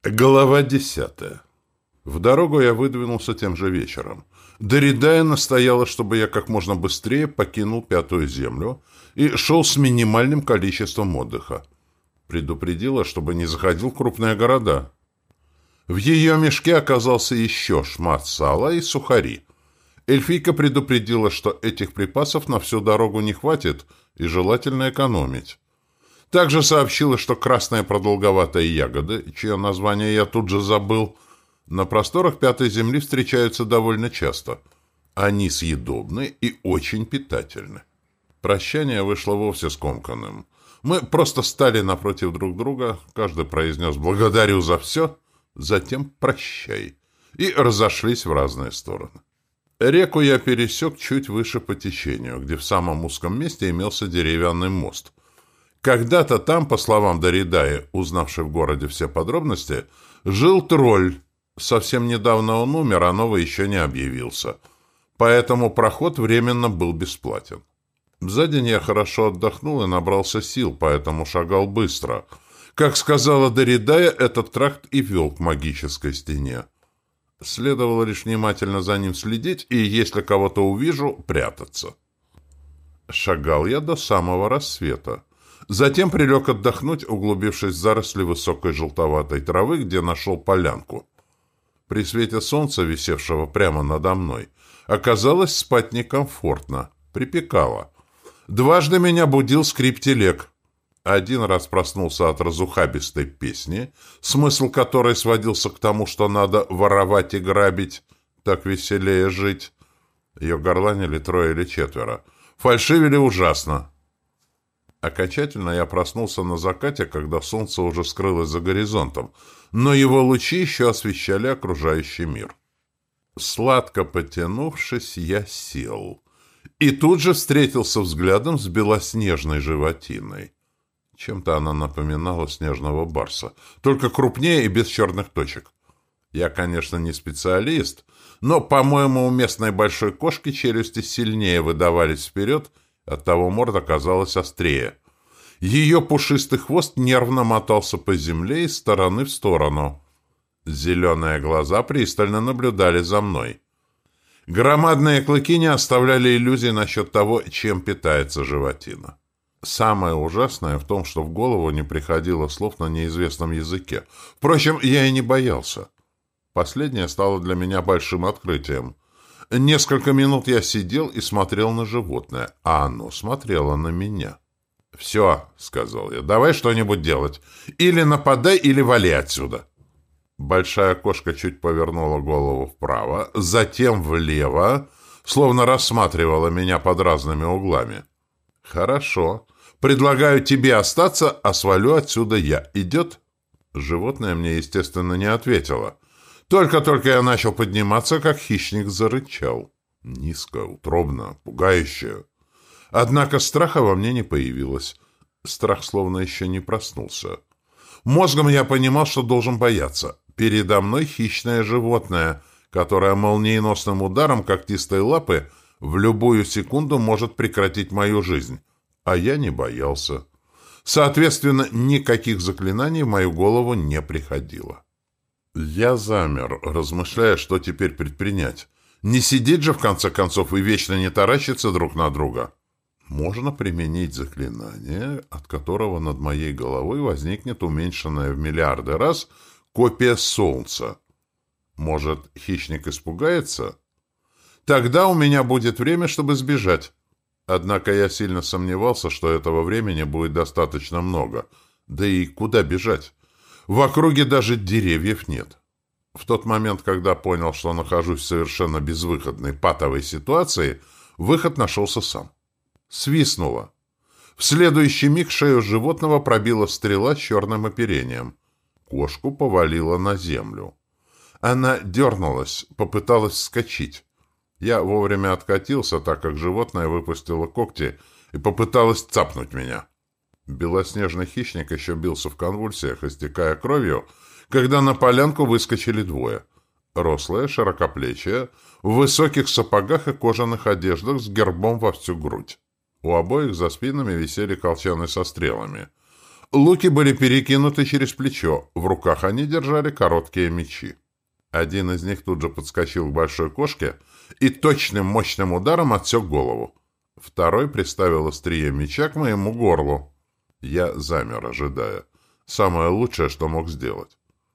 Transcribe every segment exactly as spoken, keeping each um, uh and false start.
Глава десятая. В дорогу я выдвинулся тем же вечером. Доридая настояла, чтобы я как можно быстрее покинул Пятую Землю и шел с минимальным количеством отдыха. Предупредила, чтобы не заходил в крупные города. В ее мешке оказался еще шмат сала и сухари. Эльфийка предупредила, что этих припасов на всю дорогу не хватит и желательно экономить. Также сообщила, что красные продолговатые ягоды, чье название я тут же забыл, на просторах Пятой Земли встречаются довольно часто. Они съедобны и очень питательны. Прощание вышло вовсе скомканным. Мы просто стали напротив друг друга, каждый произнес «благодарю за все», затем «прощай», и разошлись в разные стороны. Реку я пересек чуть выше по течению, где в самом узком месте имелся деревянный мост. Когда-то там, по словам Доридая, узнавший в городе все подробности, жил тролль. Совсем недавно он умер, а новый еще не объявился. Поэтому проход временно был бесплатен. За день я хорошо отдохнул и набрался сил, поэтому шагал быстро. Как сказала Доридая, этот тракт и вел к магической стене. Следовало лишь внимательно за ним следить и, если кого-то увижу, прятаться. Шагал я до самого рассвета. Затем прилег отдохнуть, углубившись в заросли высокой желтоватой травы, где нашел полянку. При свете солнца, висевшего прямо надо мной, оказалось спать некомфортно, припекало. Дважды меня будил скрип телег. Один раз проснулся от разухабистой песни, смысл которой сводился к тому, что надо воровать и грабить, так веселее жить. Ее горланили трое или четверо. Фальшивили ужасно. Окончательно я проснулся на закате, когда солнце уже скрылось за горизонтом, но его лучи еще освещали окружающий мир. Сладко потянувшись, я сел. И тут же встретился взглядом с белоснежной животиной. Чем-то она напоминала снежного барса, только крупнее и без черных точек. Я, конечно, не специалист, но, по-моему, у местной большой кошки челюсти сильнее выдавались вперед, оттого морда казалась острее. Ее пушистый хвост нервно мотался по земле из стороны в сторону. Зеленые глаза пристально наблюдали за мной. Громадные клыки не оставляли иллюзий насчет того, чем питается животина. Самое ужасное в том, что в голову не приходило слов на неизвестном языке. Впрочем, я и не боялся. Последнее стало для меня большим открытием. Несколько минут я сидел и смотрел на животное, а оно смотрело на меня. «Все», — сказал я, — «давай что-нибудь делать. Или нападай, или вали отсюда». Большая кошка чуть повернула голову вправо, затем влево, словно рассматривала меня под разными углами. «Хорошо. Предлагаю тебе остаться, а свалю отсюда я. Идет?» Животное мне, естественно, не ответило. Только-только я начал подниматься, как хищник зарычал. Низко, утробно, пугающе. Однако страха во мне не появилось. Страх словно еще не проснулся. Мозгом я понимал, что должен бояться. Передо мной хищное животное, которое молниеносным ударом когтистой лапы в любую секунду может прекратить мою жизнь. А я не боялся. Соответственно, никаких заклинаний в мою голову не приходило. Я замер, размышляя, что теперь предпринять. Не сидеть же, в конце концов, и вечно не таращиться друг на друга. Можно применить заклинание, от которого над моей головой возникнет уменьшенная в миллиарды раз копия Солнца. Может, хищник испугается? Тогда у меня будет время, чтобы сбежать. Однако я сильно сомневался, что этого времени будет достаточно много. Да и куда бежать? В округе даже деревьев нет. В тот момент, когда понял, что нахожусь в совершенно безвыходной патовой ситуации, выход нашелся сам. Свистнуло. В следующий миг шею животного пробила стрела с черным оперением. Кошку повалила на землю. Она дернулась, попыталась вскочить. Я вовремя откатился, так как животное выпустило когти и попыталось цапнуть меня. Белоснежный хищник еще бился в конвульсиях, истекая кровью, когда на полянку выскочили двое. Рослые, широкоплечие, в высоких сапогах и кожаных одеждах с гербом во всю грудь. У обоих за спинами висели колчаны со стрелами. Луки были перекинуты через плечо, в руках они держали короткие мечи. Один из них тут же подскочил к большой кошке и точным мощным ударом отсек голову. Второй приставил острие меча к моему горлу. Я замер, ожидая. Самое лучшее, что мог сделать.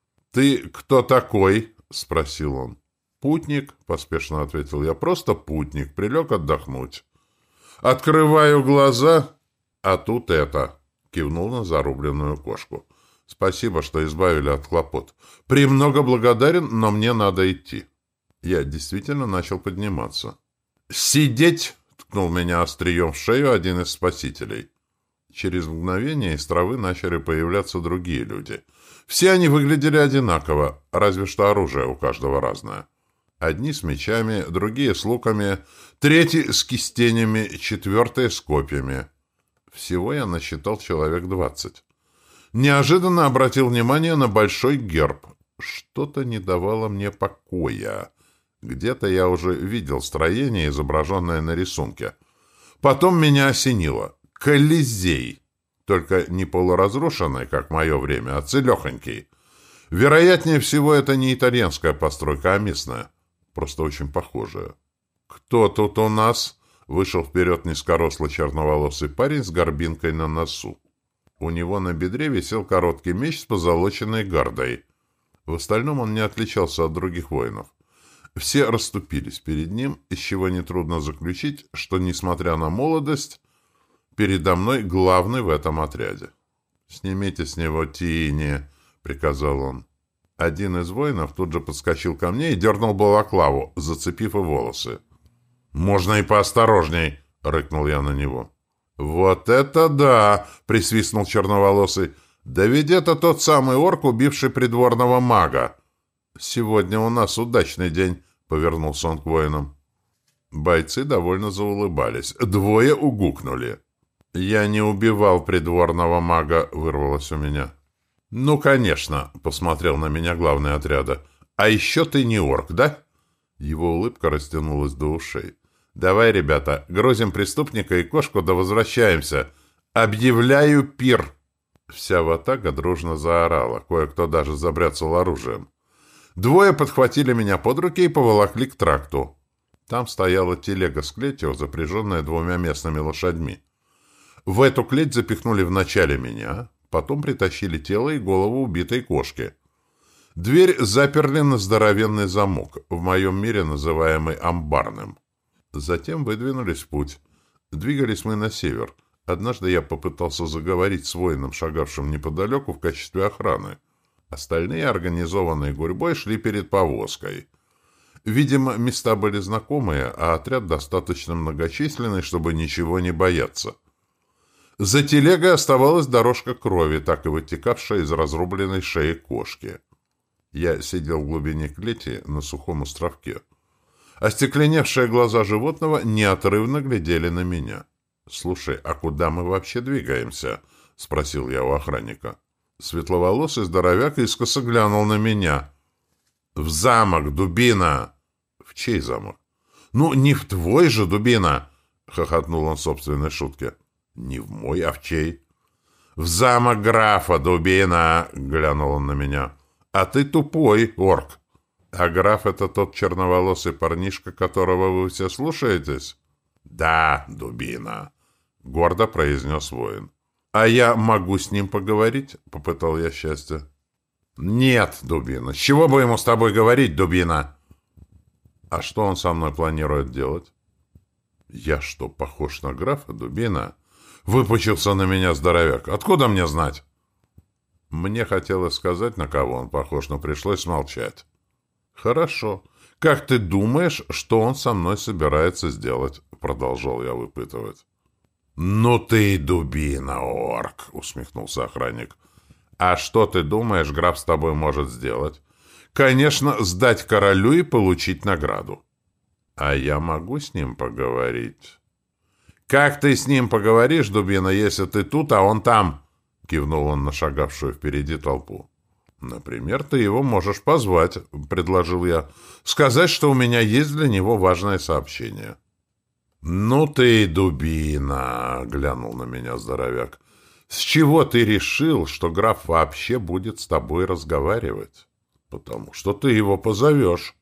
«Ты кто такой?» — спросил он. «Путник», — поспешно ответил я. «Просто путник. Прилег отдохнуть». «Открываю глаза, а тут это», — кивнул на зарубленную кошку. «Спасибо, что избавили от хлопот. Премного благодарен, но мне надо идти». Я действительно начал подниматься. «Сидеть!» — ткнул меня острием в шею один из спасителей. Через мгновение из травы начали появляться другие люди. Все они выглядели одинаково, разве что оружие у каждого разное. Одни с мечами, другие с луками, третьи с кистенями, четвертые с копьями. Всего я насчитал человек двадцать. Неожиданно обратил внимание на большой герб. Что-то не давало мне покоя. Где-то я уже видел строение, изображенное на рисунке. Потом меня осенило. Колизей. Только не полуразрушенный, как в мое время, а целехонький. Вероятнее всего, это не итальянская постройка, а местная. Просто очень похожая. «Кто тут у нас?» — вышел вперед низкорослый черноволосый парень с горбинкой на носу. У него на бедре висел короткий меч с позолоченной гардой. В остальном он не отличался от других воинов. Все расступились перед ним, из чего нетрудно заключить, что, несмотря на молодость, передо мной главный в этом отряде. «Снимите с него тени», — приказал он. Один из воинов тут же подскочил ко мне и дернул балаклаву, зацепив и волосы. «Можно и поосторожней», — рыкнул я на него. «Вот это да!» — присвистнул черноволосый. «Да ведь это тот самый орк, убивший придворного мага. Сегодня у нас удачный день», — повернулся он к воинам. Бойцы довольно заулыбались. Двое угукнули. «Я не убивал придворного мага», — вырвалось у меня. «Ну, конечно», — посмотрел на меня главный отряда. «А еще ты не орк, да?» Его улыбка растянулась до ушей. «Давай, ребята, грузим преступника и кошку, да возвращаемся. Объявляю пир!» Вся ватага дружно заорала, кое-кто даже забряцал оружием. Двое подхватили меня под руки и поволокли к тракту. Там стояла телега с клетью, запряженная двумя местными лошадьми. В эту клеть запихнули вначале меня, потом притащили тело и голову убитой кошки. Дверь заперли на здоровенный замок, в моем мире называемый амбарным. Затем выдвинулись в путь. Двигались мы на север. Однажды я попытался заговорить с воином, шагавшим неподалеку в качестве охраны. Остальные, организованные гурьбой, шли перед повозкой. Видимо, места были знакомые, а отряд достаточно многочисленный, чтобы ничего не бояться. За телегой оставалась дорожка крови, так и вытекавшая из разрубленной шеи кошки. Я сидел в глубине клети на сухом островке. Остекленевшие глаза животного неотрывно глядели на меня. «Слушай, а куда мы вообще двигаемся?» — спросил я у охранника. Светловолосый здоровяк искоса глянул на меня. «В замок, дубина!» «В чей замок?» «Ну, не в твой же, дубина!» — хохотнул он в собственной шутке. «Не в мой, а в чей?» «В замок графа, дубина!» — глянул он на меня. «А ты тупой, орк!» «А граф — это тот черноволосый парнишка, которого вы все слушаетесь?» «Да, дубина!» — гордо произнес воин. «А я могу с ним поговорить?» — попытал я счастье. «Нет, дубина! С чего бы ему с тобой говорить, дубина?» «А что он со мной планирует делать?» «Я что, похож на графа, дубина?» Выпучился на меня здоровяк. «Откуда мне знать?» Мне хотелось сказать, на кого он похож, но пришлось молчать. «Хорошо. Как ты думаешь, что он со мной собирается сделать?» Продолжал я выпытывать. «Ну ты и дубина, орк!» — усмехнулся охранник. «А что ты думаешь, граф с тобой может сделать?» «Конечно, сдать королю и получить награду». «А я могу с ним поговорить?» «Как ты с ним поговоришь, дубина, если ты тут, а он там?» — кивнул он на шагавшую впереди толпу. «Например, ты его можешь позвать», — предложил я. «Сказать, что у меня есть для него важное сообщение». «Ну ты и дубина!» — глянул на меня здоровяк. С чего ты решил, что граф вообще будет с тобой разговаривать? Потому что ты его позовешь.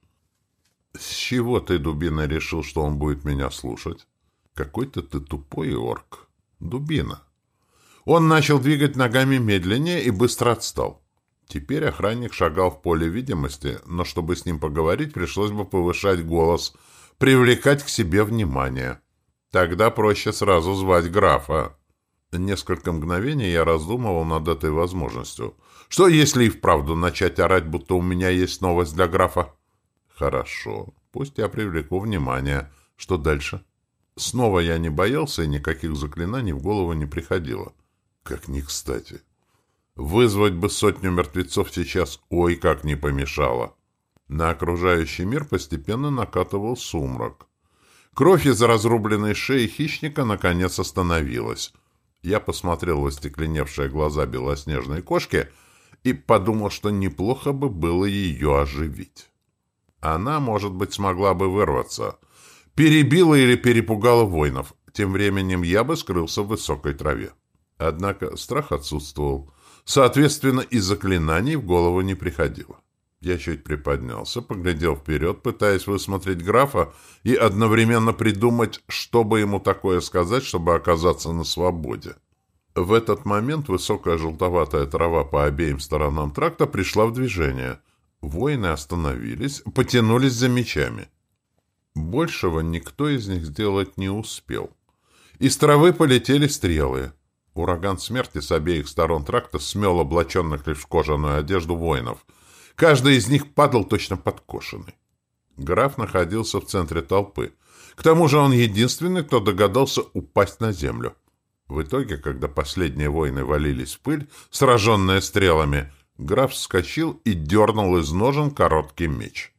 С чего ты, дубина, решил, что он будет меня слушать? Какой-то ты тупой орк. Дубина. Он начал двигать ногами медленнее и быстро отстал. Теперь охранник шагал в поле видимости, но чтобы с ним поговорить, пришлось бы повышать голос, привлекать к себе внимание. Тогда проще сразу звать графа. Несколько мгновений я раздумывал над этой возможностью. Что, если и вправду начать орать, будто у меня есть новость для графа? Хорошо, пусть я привлеку внимание. Что дальше? Снова я не боялся, и никаких заклинаний в голову не приходило. Как ни кстати. Вызвать бы сотню мертвецов сейчас ой как не помешало. На окружающий мир постепенно накатывал сумрак. Кровь из разрубленной шеи хищника наконец остановилась. Я посмотрел в остекленевшие глаза белоснежной кошки и подумал, что неплохо бы было ее оживить. Она, может быть, смогла бы вырваться. Перебила или перепугала воинов. Тем временем я бы скрылся в высокой траве. Однако страх отсутствовал. Соответственно, и заклинаний в голову не приходило. Я чуть приподнялся, поглядел вперед, пытаясь высмотреть графа и одновременно придумать, что бы ему такое сказать, чтобы оказаться на свободе. В этот момент высокая желтоватая трава по обеим сторонам тракта пришла в движение. Воины остановились, потянулись за мечами. Большего никто из них сделать не успел. Из травы полетели стрелы. Ураган смерти с обеих сторон тракта смел облаченных лишь в кожаную одежду воинов. Каждый из них падал точно подкошенный. Граф находился в центре толпы. К тому же он единственный, кто догадался упасть на землю. В итоге, когда последние воины валились в пыль, сраженные стрелами, граф вскочил и дернул из ножен короткий меч.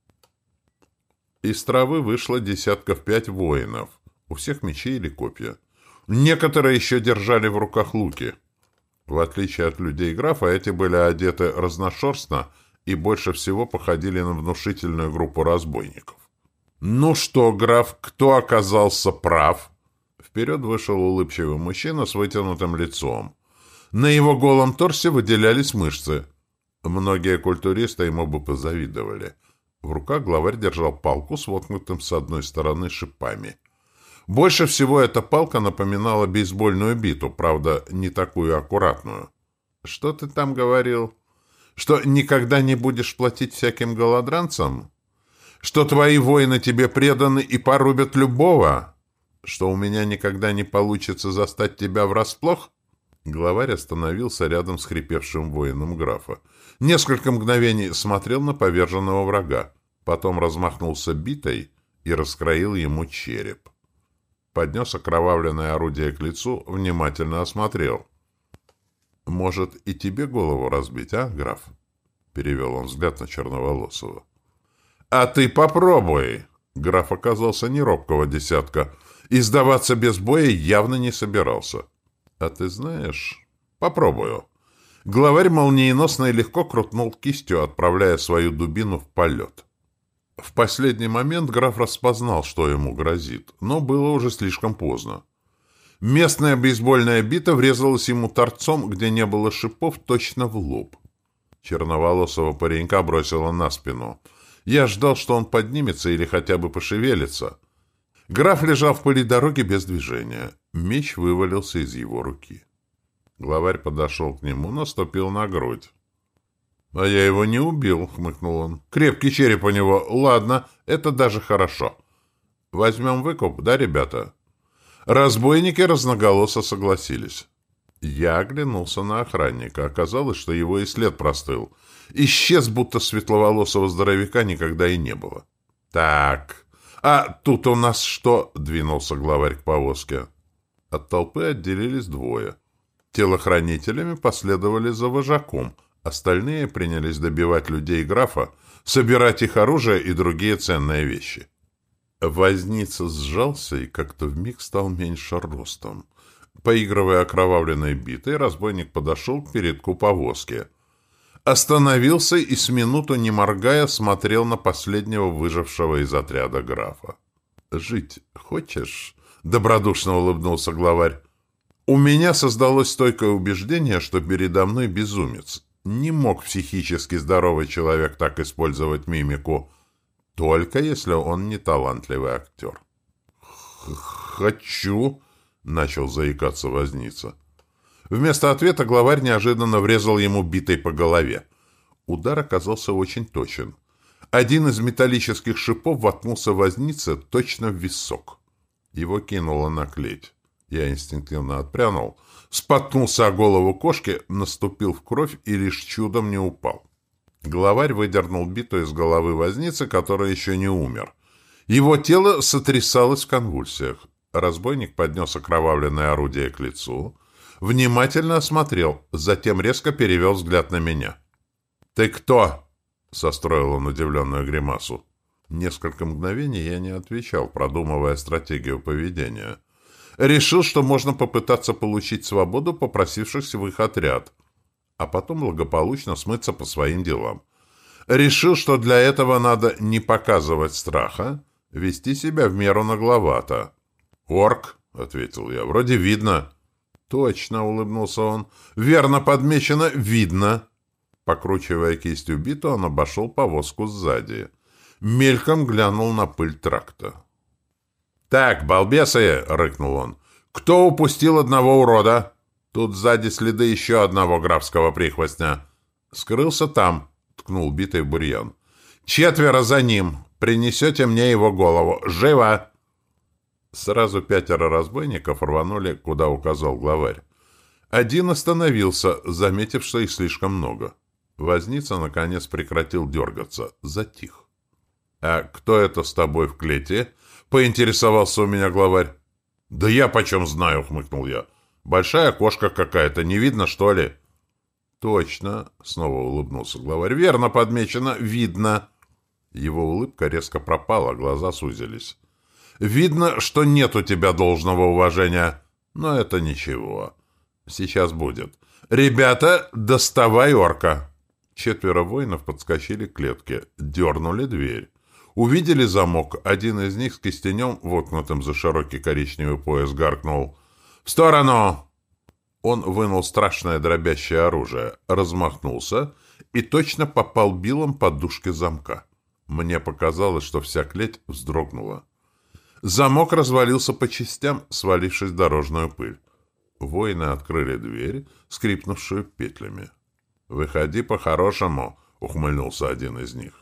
Из травы вышло десятков пять воинов. У всех мечи или копья. Некоторые еще держали в руках луки. В отличие от людей графа, эти были одеты разношерстно и больше всего походили на внушительную группу разбойников. «Ну что, граф, кто оказался прав?» Вперед вышел улыбчивый мужчина с вытянутым лицом. На его голом торсе выделялись мышцы. Многие культуристы ему бы позавидовали. В руках главарь держал палку с воткнутым с одной стороны шипами. Больше всего эта палка напоминала бейсбольную биту, правда, не такую аккуратную. «Что ты там говорил? Что никогда не будешь платить всяким голодранцам? Что твои воины тебе преданы и порубят любого? Что у меня никогда не получится застать тебя врасплох?» Главарь остановился рядом с хрипевшим воином графа. Несколько мгновений смотрел на поверженного врага, потом размахнулся битой и раскроил ему череп. Поднес окровавленное орудие к лицу, внимательно осмотрел. «Может, и тебе голову разбить, а, граф?» Перевел он взгляд на Черноволосого. «А ты попробуй!» Граф оказался не робкого десятка и сдаваться без боя явно не собирался. «А ты знаешь, попробую». Главарь молниеносно и легко крутнул кистью, отправляя свою дубину в полет. В последний момент граф распознал, что ему грозит, но было уже слишком поздно. Местная бейсбольная бита врезалась ему торцом, где не было шипов, точно в лоб. Черноволосого паренька бросило на спину. Я ждал, что он поднимется или хотя бы пошевелится. Граф лежал в пыли дороги без движения. Меч вывалился из его руки. Главарь подошел к нему, наступил на грудь. «А я его не убил», — хмыкнул он. «Крепкий череп у него. Ладно, это даже хорошо. Возьмем выкуп, да, ребята?» Разбойники разноголосо согласились. Я оглянулся на охранника. Оказалось, что его и след простыл. Исчез, будто светловолосого здоровяка никогда и не было. «Так, а тут у нас что?» — двинулся главарь к повозке. От толпы отделились двое. Телохранителями последовали за вожаком. Остальные принялись добивать людей графа, собирать их оружие и другие ценные вещи. Возница сжался и как-то вмиг стал меньше ростом. Поигрывая окровавленной битой, разбойник подошел к передку повозки. Остановился и с минуту, не моргая, смотрел на последнего выжившего из отряда графа. «Жить хочешь?» — добродушно улыбнулся главарь. У меня создалось стойкое убеждение, что передо мной безумец. Не мог психически здоровый человек так использовать мимику, только если он не талантливый актер. «Хочу», — начал заикаться возница. Вместо ответа главарь неожиданно врезал ему битой по голове. Удар оказался очень точен. Один из металлических шипов воткнулся вознице точно в висок. Его кинуло на клеть. Я инстинктивно отпрянул, споткнулся о голову кошки, наступил в кровь и лишь чудом не упал. Главарь выдернул биту из головы возницы, который еще не умер. Его тело сотрясалось в конвульсиях. Разбойник поднес окровавленное орудие к лицу, внимательно осмотрел, затем резко перевел взгляд на меня. «Ты кто?» — состроил он удивленную гримасу. Несколько мгновений я не отвечал, продумывая стратегию поведения. Решил, что можно попытаться получить свободу, попросившись в их отряд, а потом благополучно смыться по своим делам. Решил, что для этого надо не показывать страха, вести себя в меру нагловато. «Орк», — ответил я, — «вроде видно». «Точно», — улыбнулся он. «Верно подмечено, видно». Покручивая кистью биту, он обошел повозку сзади. Мельком глянул на пыль тракта. «Так, балбесы!» — рыкнул он. «Кто упустил одного урода? Тут сзади следы еще одного графского прихвостня. Скрылся там», — ткнул битой в бурьян. «Четверо за ним. Принесете мне его голову. Живо!» Сразу пятеро разбойников рванули, куда указал главарь. Один остановился, заметив, что их слишком много. Возница, наконец, прекратил дергаться. Затих. «А кто это с тобой в клете?» — поинтересовался у меня главарь. «Да я почем знаю», — хмыкнул я. «Большая кошка какая-то, не видно, что ли?» «Точно», — снова улыбнулся главарь. «Верно подмечено, видно». Его улыбка резко пропала, глаза сузились. «Видно, что нет у тебя должного уважения, но это ничего. Сейчас будет. Ребята, доставай орка!» Четверо воинов подскочили к клетке, дернули дверь. Увидели замок, один из них с кистенем, воткнутым за широкий коричневый пояс, гаркнул. «В сторону!» Он вынул страшное дробящее оружие, размахнулся и точно попал билом по дужке замка. Мне показалось, что вся клеть вздрогнула. Замок развалился по частям, свалившись в дорожную пыль. Воины открыли дверь, скрипнувшую петлями. «Выходи по-хорошему», — ухмыльнулся один из них.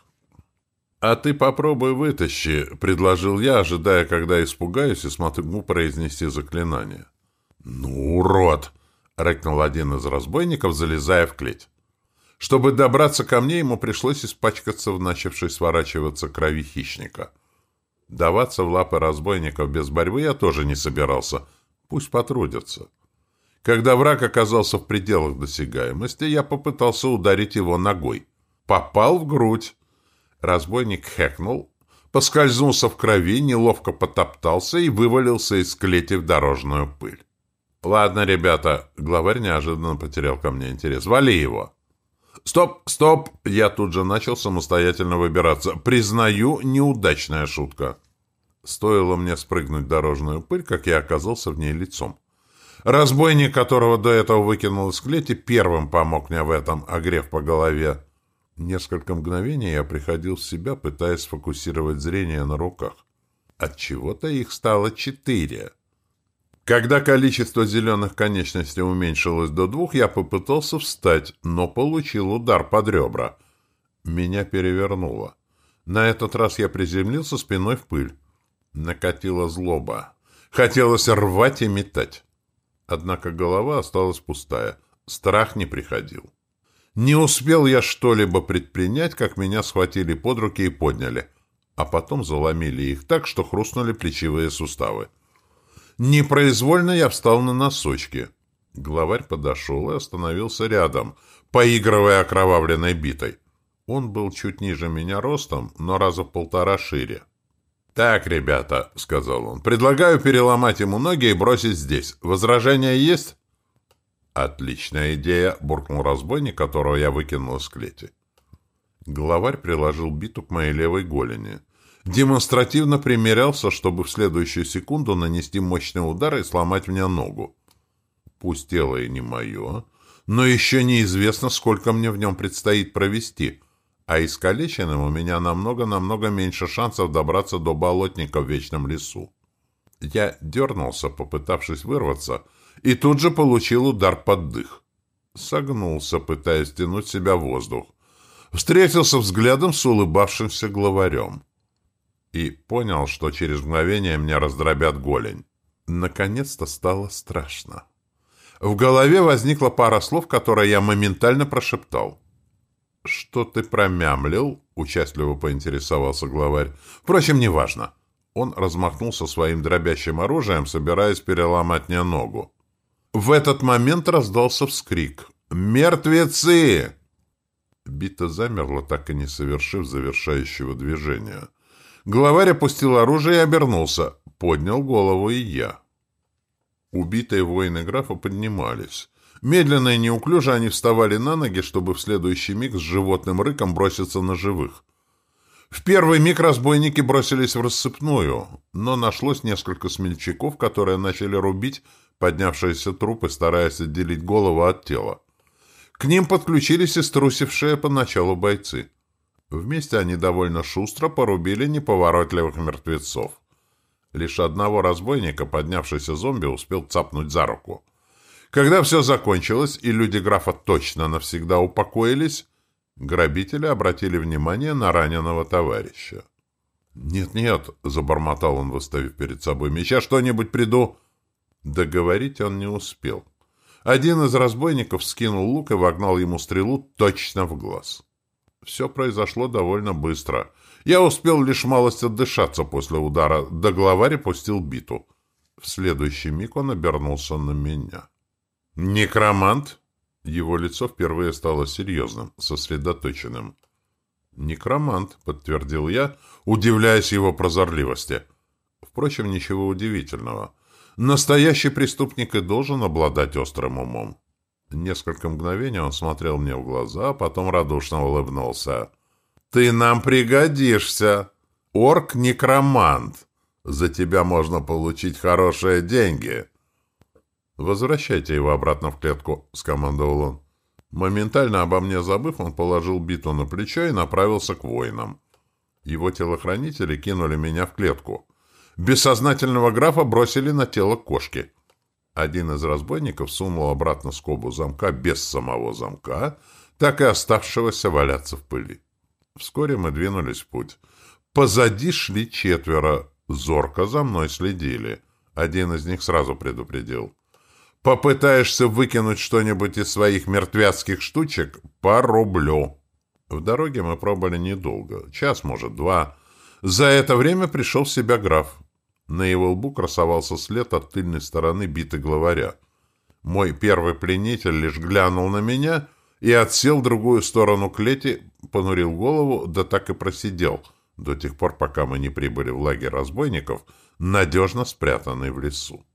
«А ты попробуй вытащи», — предложил я, ожидая, когда испугаюсь и смогу произнести заклинание. «Ну, урод!» — рыкнул один из разбойников, залезая в клеть. Чтобы добраться ко мне, ему пришлось испачкаться в начавшей сворачиваться крови хищника. Даваться в лапы разбойников без борьбы я тоже не собирался. Пусть потрудятся. Когда враг оказался в пределах досягаемости, я попытался ударить его ногой. Попал в грудь. Разбойник хэкнул, поскользнулся в крови, неловко потоптался и вывалился из клети в дорожную пыль. «Ладно, ребята», — главарь неожиданно потерял ко мне интерес. «Вали его!» «Стоп, стоп!» Я тут же начал самостоятельно выбираться. «Признаю, неудачная шутка». Стоило мне спрыгнуть в дорожную пыль, как я оказался в ней лицом. Разбойник, которого до этого выкинул из клети, первым помог мне в этом, огрев по голове. Несколько мгновений я приходил в себя, пытаясь сфокусировать зрение на руках. Отчего-то их стало четыре. Когда количество зеленых конечностей уменьшилось до двух, я попытался встать, но получил удар под ребра. Меня перевернуло. На этот раз я приземлился спиной в пыль. Накатила злоба. Хотелось рвать и метать. Однако голова осталась пустая. Страх не приходил. Не успел я что-либо предпринять, как меня схватили под руки и подняли, а потом заломили их так, что хрустнули плечевые суставы. Непроизвольно я встал на носочки. Главарь подошел и остановился рядом, поигрывая окровавленной битой. Он был чуть ниже меня ростом, но раза в полтора шире. «Так, ребята», — сказал он, — «предлагаю переломать ему ноги и бросить здесь. Возражения есть?» «Отличная идея», — буркнул разбойник, которого я выкинул из клети. Главарь приложил биту к моей левой голени. Демонстративно примерялся, чтобы в следующую секунду нанести мощный удар и сломать мне ногу. Пусть тело и не мое, но еще неизвестно, сколько мне в нем предстоит провести, а искалеченным у меня намного-намного меньше шансов добраться до болотника в вечном лесу. Я дернулся, попытавшись вырваться, и тут же получил удар под дых. Согнулся, пытаясь стянуть себя в воздух. Встретился взглядом с улыбавшимся главарем. И понял, что через мгновение мне раздробят голень. Наконец-то стало страшно. В голове возникла пара слов, которые я моментально прошептал. «Что ты промямлил?» — участливо поинтересовался главарь. «Впрочем, неважно». Он размахнулся своим дробящим оружием, собираясь переломать мне ногу. В этот момент раздался вскрик. «Мертвецы!» Бита замерла, так и не совершив завершающего движения. Главарь опустил оружие и обернулся. Поднял голову и я. Убитые воины графа поднимались. Медленно и неуклюже они вставали на ноги, чтобы в следующий миг с животным рыком броситься на живых. В первый миг разбойники бросились в рассыпную, но нашлось несколько смельчаков, которые начали рубить поднявшиеся трупы, стараясь отделить голову от тела. К ним подключились и струсившие поначалу бойцы. Вместе они довольно шустро порубили неповоротливых мертвецов. Лишь одного разбойника, поднявшийся зомби, успел цапнуть за руку. Когда все закончилось, и люди графа точно навсегда упокоились, грабители обратили внимание на раненого товарища. «Нет-нет», — забормотал он, выставив перед собой меч, — «я что-нибудь приду». Договорить он не успел. Один из разбойников скинул лук и вогнал ему стрелу точно в глаз. Все произошло довольно быстро. Я успел лишь малость отдышаться после удара, да главарь пустил биту. В следующий миг он обернулся на меня. «Некромант?» Его лицо впервые стало серьезным, сосредоточенным. «Некромант», — подтвердил я, удивляясь его прозорливости. Впрочем, ничего удивительного. Настоящий преступник и должен обладать острым умом. Несколько мгновений он смотрел мне в глаза, а потом радушно улыбнулся. «Ты нам пригодишься! Орк-некромант! За тебя можно получить хорошие деньги!» «Возвращайте его обратно в клетку», — скомандовал он. Моментально обо мне забыв, он положил биту на плечо и направился к воинам. Его телохранители кинули меня в клетку. Бессознательного графа бросили на тело кошки. Один из разбойников сунул обратно скобу замка без самого замка, так и оставшегося валяться в пыли. Вскоре мы двинулись в путь. Позади шли четверо, зорко за мной следили. Один из них сразу предупредил. «Попытаешься выкинуть что-нибудь из своих мертвяцких штучек — порублю». В дороге мы пробыли недолго, час, может, два. За это время пришел в себя граф. На его лбу красовался след от тыльной стороны биты главаря. Мой первый пленитель лишь глянул на меня и отсел в другую сторону клети, понурил голову, да так и просидел, до тех пор, пока мы не прибыли в лагерь разбойников, надежно спрятанный в лесу.